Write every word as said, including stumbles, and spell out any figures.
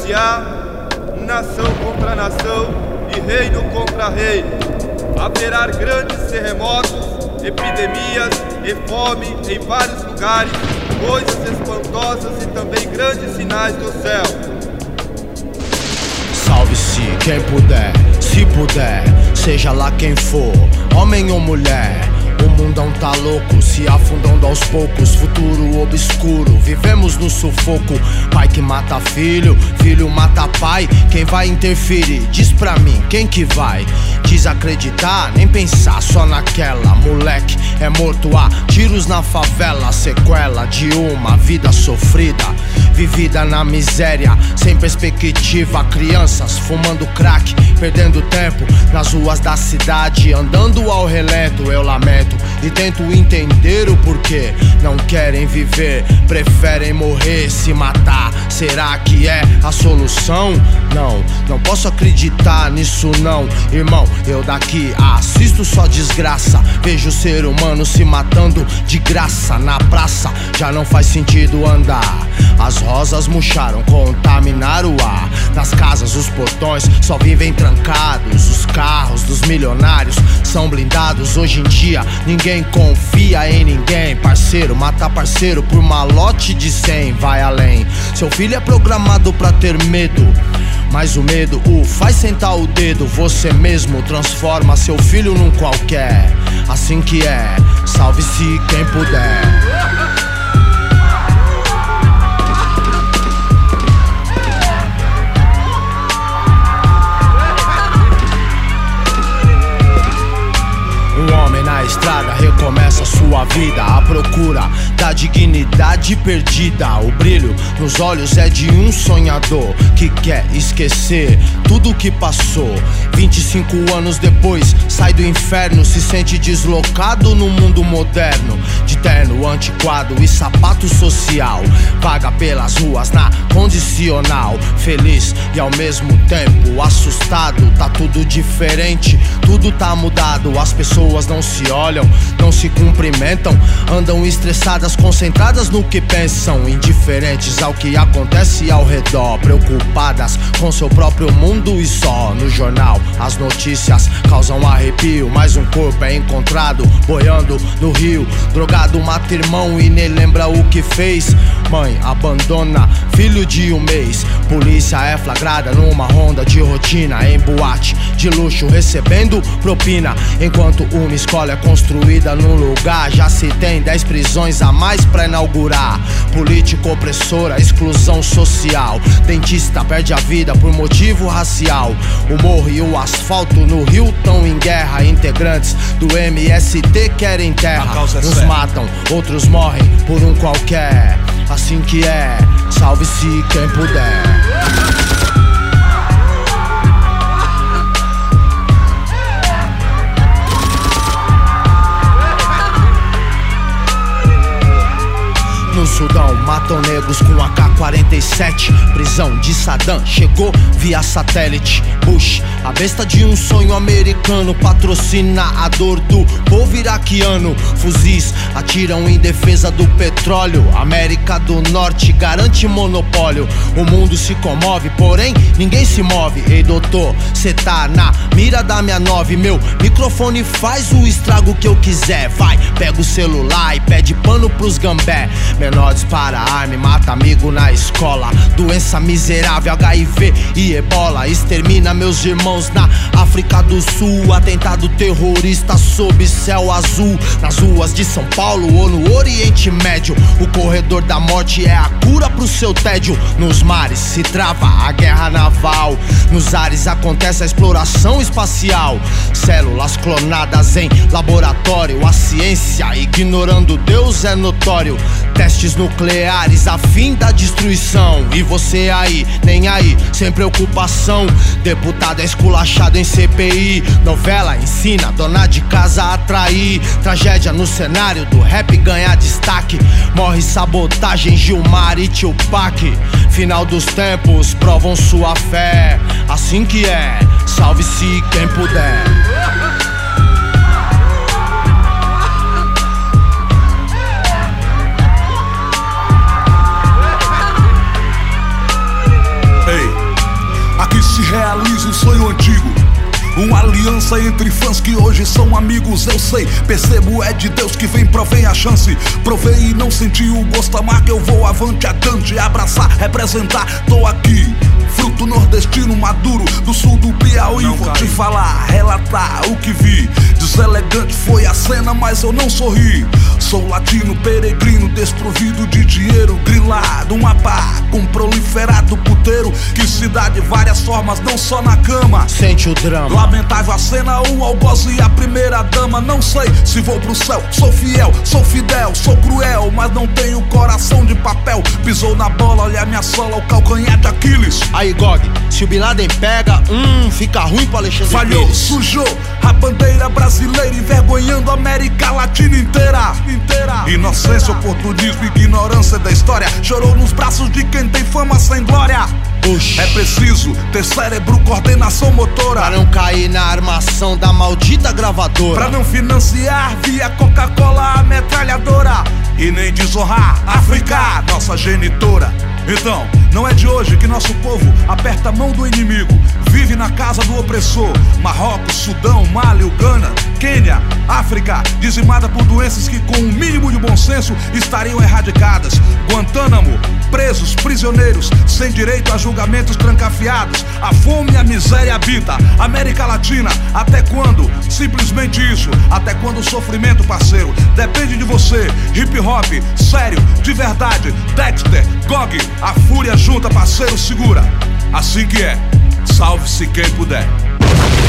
denunciar nação contra nação e reino contra reino. Haverá grandes terremotos, epidemias e fome em vários lugares, coisas espantosas e também grandes sinais do céu. Salve-se quem puder, se puder, seja lá quem for, homem ou mulher. O mundão tá louco, se afundando aos poucos, futuro obscuro, vivemos no sufoco. Pai que mata filho, filho mata pai, quem vai interferir? Diz pra mim, quem que vai? Desacreditar, nem pensar só naquela. Moleque é morto a tiros na favela, sequela de uma vida sofrida, vivida na miséria, sem perspectiva. Crianças fumando crack, perdendo tempo nas ruas da cidade, andando ao relento. Eu lamento e tento entender o porquê não querem viver, preferem morrer, se matar. Será que é a solução? Não, não posso acreditar nisso não, irmão. Eu daqui assisto só desgraça, vejo o ser humano se matando de graça na praça. Já não faz sentido andar, as rosas murcharam, contaminaram o ar. Nas casas os portões só vivem trancados, os carros dos milionários são blindados. Hoje em dia ninguém confia em ninguém, parceiro mata parceiro por malote de cem. Vai além, seu filho é programado pra ter medo, mas o medo o faz sentar o dedo. Você mesmo transforma seu filho num qualquer. Assim que é, salve-se quem puder. Um homem na estrada recomeça sua vida à procura da dignidade perdida. O brilho nos olhos é de um sonhador que quer esquecer tudo o que passou. vinte e cinco anos depois, sai do inferno, se sente deslocado no mundo moderno, de terno antiquado e sapato social. Vaga pelas ruas na condicional, feliz e ao mesmo tempo assustado. Tá tudo diferente, tudo tá mudado. As pessoas não se olham, não se cumprimentam, andam estressadas, concentradas no que pensam, indiferentes ao que acontece ao redor, preocupadas com seu próprio mundo e só. No jornal as notícias causam arrepio, mas um corpo é encontrado boiando no rio. Drogado mata irmão e nem lembra o que fez. Mãe abandona filho de um mês. Polícia é flagrada numa ronda de rotina, em boate de luxo recebendo propina. Enquanto uma escola é construída no lugar, já se tem dez prisões a mais pra inaugurar. Política opressora, exclusão social. Dentista perde a vida por motivo racial. O morro e o asfalto no Rio tão em guerra. Integrantes do M S T querem terra. Uns matam, outros morrem por um qualquer. Assim que é, salve-se quem puder. No Sudão matam negros com A K quarenta e sete. Prisão de Saddam chegou via satélite. Bush, a besta de um sonho americano, patrocina a dor do povo iraquiano. Fuzis atiram em defesa do petróleo. América do Norte garante monopólio. O mundo se comove, porém ninguém se move. Ei doutor, cê tá na mira da minha nove. Meu microfone faz o estrago que eu quiser. Vai, pega o celular e pede pano pros gambé. Menor dispara arma e mata amigo na escola. Doença miserável, H I V e ebola. Extermina meus irmãos na África do Sul. Atentado terrorista sob céu azul. Nas ruas de São Paulo ou no Oriente Médio. O corredor da morte é a cura pro seu tédio. Nos mares se trava a guerra naval. Nos ares acontece a exploração espacial. Células clonadas em laboratório. A ciência ignorando Deus é notório. Testes nucleares a fim da destruição. E você aí, nem aí, sem preocupação. Deputado é esculachado em C P I. Novela ensina dona de casa a atrair. Tragédia no cenário do rap ganha destaque. Morre sabotagem, Gilmar e Tupac. Final dos tempos provam sua fé. Assim que é, salve-se quem puder. Hey. sonho antigo. Uma aliança entre fãs que hoje são amigos, eu sei. Percebo, é de Deus que vem, provém a chance. Provei e não senti o gosto amargo, eu vou avante, adiante. Abraçar, representar, tô aqui. Fruto nordestino maduro, do sul do Piauí. Não vou cai. Te falar, relatar o que vi. Deselegante foi a cena, mas eu não sorri. Sou latino, peregrino, desprovido de dinheiro. Grilado, um apá, com proliferado puteiro. Que se dá de várias formas, não só na cama. Sente o drama. Lamentável a cena, o algoz e a primeira dama. Não sei se vou pro céu, sou fiel, sou fidel, sou cruel, mas não tenho coração de papel. Pisou na bola, olha minha sola, o calcanhar de Aquiles. Aí, Gog, se o Bin Laden pega, hum, fica ruim pro Alexandre Falhou, Pires. sujou a bandeira brasileira, envergonhando a América Latina inteira. inteira Inocência, oportunismo, ignorância da história. Chorou nos braços de quem tem fama sem glória. Oxi. É preciso ter cérebro, coordenação motora, pra não cair na armação da maldita gravadora, pra não financiar via Coca-Cola a metralhadora, e nem desonrar África, nossa genitora. Então, não é de hoje que nosso povo aperta a mão do inimigo, vive na casa do opressor. Marrocos, Sudão, Mali, Uganda, Quênia, África, dizimada por doenças que com o mínimo de bom senso estariam erradicadas. Guantánamo, presos, prisioneiros, sem direito a julgamentos trancafiados. A fome e a miséria habita América Latina. Até quando? Simplesmente isso. Até quando o sofrimento, parceiro? Depende de você. Hip hop, sério, de verdade. Dexter, Gog, a fúria junta, parceiro, segura. Assim que é. Salve-se quem puder.